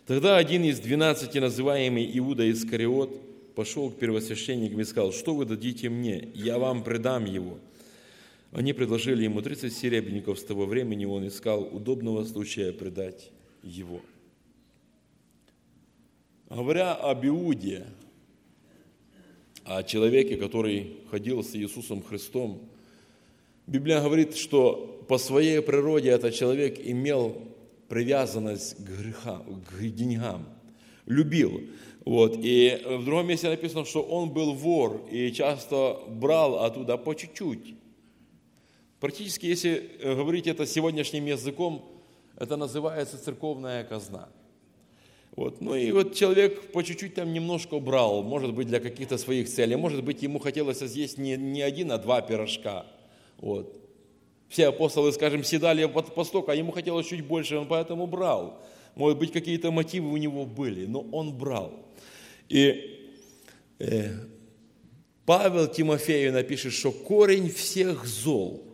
Тогда один из 12, называемый Иуда Искариот, пошел к первосвященникам и сказал: что вы дадите мне, я вам предам его. Они предложили ему 30 серебряников. С того времени он искал удобного случая предать его. Говоря об Иуде, о человеке, который ходил с Иисусом Христом, Библия говорит, что по своей природе этот человек имел привязанность к деньгам, любил. И в другом месте написано, что он был вор и часто брал оттуда по чуть-чуть. Практически, если говорить это сегодняшним языком, это называется церковная казна. Человек по чуть-чуть там немножко брал, может быть, для каких-то своих целей, может быть, ему хотелось съесть не один, а 2 пирожка. Все апостолы, скажем, съедали по столько, а ему хотелось чуть больше, он поэтому брал. Может быть, какие-то мотивы у него были, но он брал. И Павел Тимофею напишет, что корень всех зол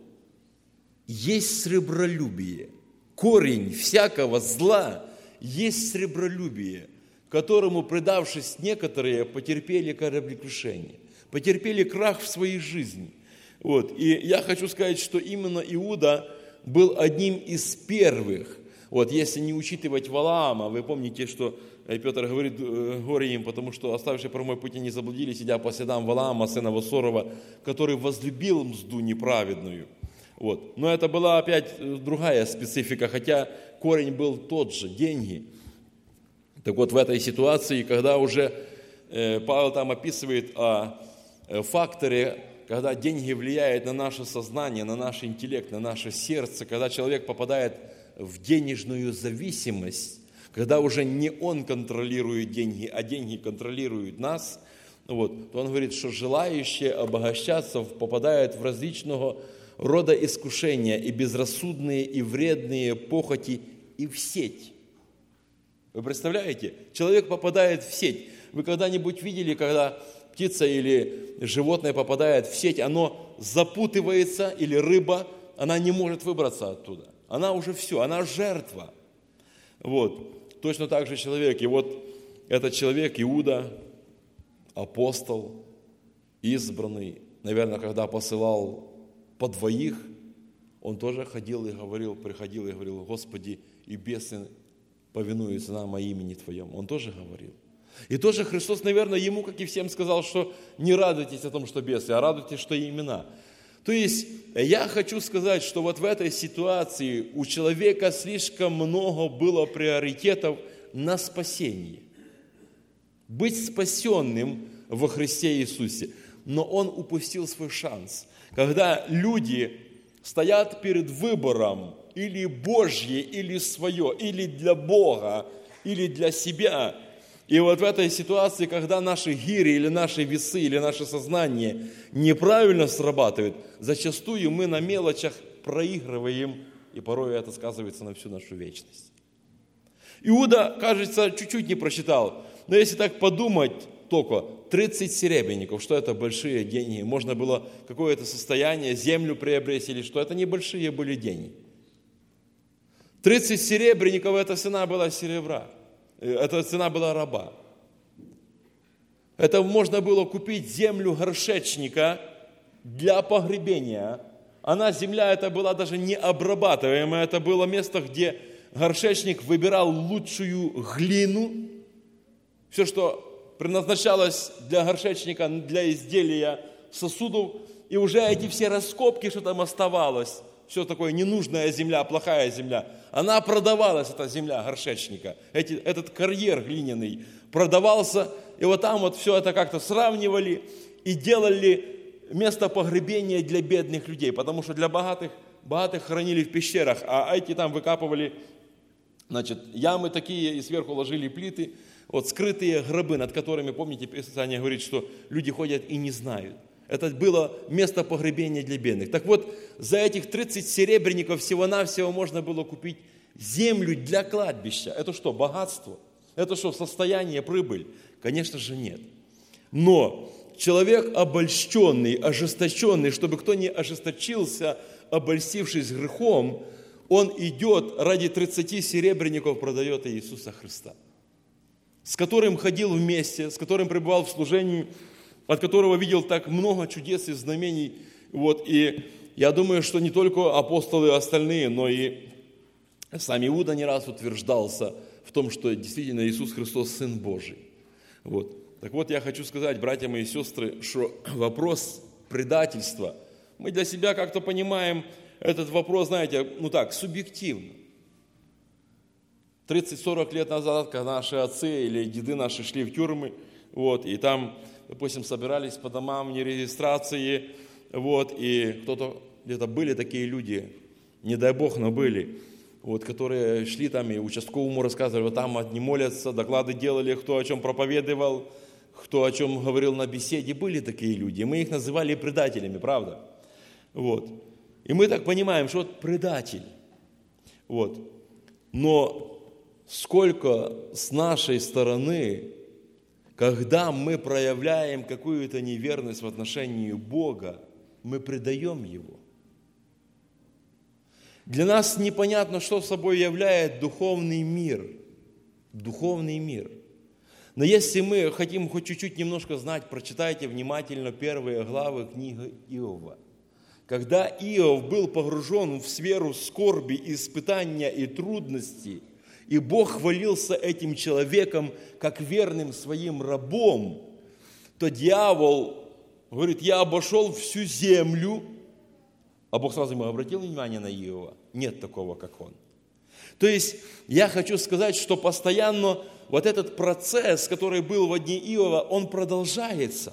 есть сребролюбие. Корень всякого зла есть сребролюбие, которому, предавшись некоторые, потерпели кораблекрушение, потерпели крах в своей жизни. И я хочу сказать, что именно Иуда был одним из первых, если не учитывать Валаама. Вы помните, что Петр говорит: горе им, потому что оставшие прямой пути не заблудились, идя по следам Валаама, сына Восорова, который возлюбил мзду неправедную. Но это была опять другая специфика, хотя корень был тот же, деньги. Так в этой ситуации, когда уже Павел там описывает о факторе, когда деньги влияют на наше сознание, на наш интеллект, на наше сердце, когда человек попадает в денежную зависимость, когда уже не он контролирует деньги, а деньги контролируют нас, то он говорит, что желающие обогащаться попадают в различного рода искушения и безрассудные, и вредные похоти, и в сеть. Вы представляете? Человек попадает в сеть. Вы когда-нибудь видели, когда птица или животное попадает в сеть, оно запутывается, или рыба, она не может выбраться оттуда. Она уже все, она жертва. Точно так же человек. И этот человек, Иуда, апостол, избранный, наверное, когда посылал по 2, он тоже приходил и говорил: Господи, и бесы повинуются нам о имени Твоем. Он тоже говорил. И тоже Христос, наверное, ему, как и всем, сказал, что не радуйтесь о том, что бесы, а радуйтесь, что имена. То есть, я хочу сказать, что в этой ситуации у человека слишком много было приоритетов на спасение. Быть спасенным во Христе Иисусе. Но он упустил свой шанс. Когда люди стоят перед выбором или Божье, или свое, или для Бога, или для себя. И в этой ситуации, когда наши гири, или наши весы, или наше сознание неправильно срабатывает, зачастую мы на мелочах проигрываем, и порой это сказывается на всю нашу вечность. Иуда, кажется, чуть-чуть не просчитал, но если так подумать, только 30 серебряников, что это большие деньги, можно было какое-то состояние, землю приобрести или что, это небольшие были деньги. 30 серебряников, это цена была серебра, это цена была раба. Это можно было купить землю горшечника для погребения. Земля эта была даже не обрабатываемая, это было место, где горшечник выбирал лучшую глину, все, что предназначалось для горшечника, для изделия сосудов, и уже эти все раскопки, что там оставалось, все такое ненужная земля, плохая земля, она продавалась, эта земля горшечника, этот карьер глиняный продавался, и там все это как-то сравнивали и делали место погребения для бедных людей, потому что для богатых хоронили в пещерах, а эти там выкапывали, ямы такие и сверху ложили плиты, скрытые гробы, над которыми, помните, Писание говорит, что люди ходят и не знают. Это было место погребения для бедных. Так за этих 30 серебряников всего-навсего можно было купить землю для кладбища. Это что, богатство? Это что, состояние, прибыль? Конечно же нет. Но человек обольщенный, ожесточенный, чтобы кто не ожесточился, обольстившись грехом, он идет ради 30 серебряников, продает Иисуса Христа. с которым ходил вместе, с которым пребывал в служении, от которого видел так много чудес и знамений. Вот, и я думаю, что не только апостолы и остальные, но и сам Иуда не раз утверждался в том, что действительно Иисус Христос Сын Божий. Вот. Так вот, я хочу сказать, братья мои и сестры, что вопрос предательства, мы для себя как-то понимаем этот вопрос, знаете, субъективно. 30-40 лет назад, когда наши отцы или деды наши шли в тюрьмы, вот, и там, допустим, собирались по домам вне регистрации, вот, и кто-то, где-то были такие люди, не дай Бог, но были, вот, которые шли там и участковому рассказывали, вот там одни молятся, доклады делали, кто о чем проповедовал, кто о чем говорил на беседе. Были такие люди, мы их называли предателями, правда? Вот. И мы так понимаем, что вот предатель. Вот. Но сколько с нашей стороны, когда мы проявляем какую-то неверность в отношении Бога, мы предаем Его. Для нас непонятно, что собой является духовный мир. Духовный мир. Но если мы хотим хоть чуть-чуть немножко знать, прочитайте внимательно первые главы книги Иова. Когда Иов был погружен в сферу скорби, испытания и трудностей, и Бог хвалился этим человеком как верным своим рабом, то дьявол говорит, я обошел всю землю, а Бог сразу ему обратил внимание на Иова. Нет такого, как он. То есть, я хочу сказать, что постоянно вот этот процесс, который был в дни Иова, он продолжается.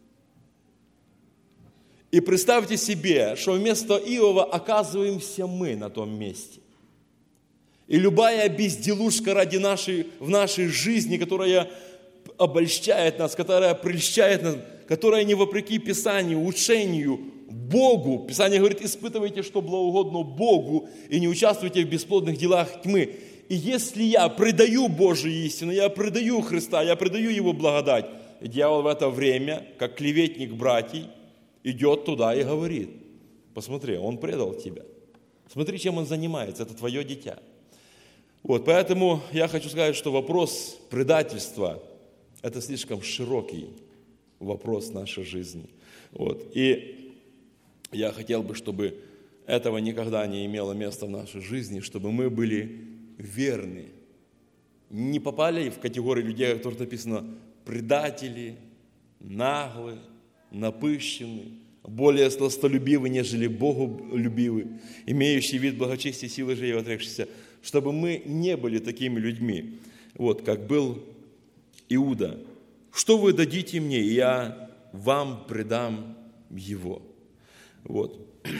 И представьте себе, что вместо Иова оказываемся мы на том месте. И любая безделушка в нашей жизни, которая обольщает нас, которая прельщает нас, которая не вопреки Писанию, учению, Богу. Писание говорит, испытывайте, что благоугодно Богу, и не участвуйте в бесплодных делах тьмы. И если я предаю Божию истину, я предаю Христа, я предаю Его благодать, дьявол в это время, как клеветник братьев, идет туда и говорит, посмотри, он предал тебя. Смотри, чем он занимается, это твое дитя. Вот, поэтому я хочу сказать, что вопрос предательства – это слишком широкий вопрос нашей жизни. Вот, и я хотел бы, чтобы этого никогда не имело места в нашей жизни, чтобы мы были верны. Не попали в категорию людей, о которых написано предатели, наглые, напыщенные, более сластолюбивы, нежели Боголюбивы, имеющие вид благочестия, силы же и отрекшиеся, чтобы мы не были такими людьми, вот, как был Иуда. Что вы дадите мне, и я вам предам его. Вот.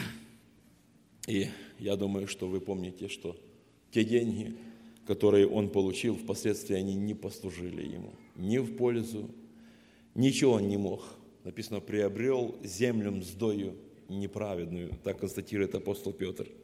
И я думаю, что вы помните, что те деньги, которые он получил, впоследствии они не послужили ему, ни в пользу, ничего он не мог. Написано, приобрел землю мздою неправедную, так констатирует апостол Петр.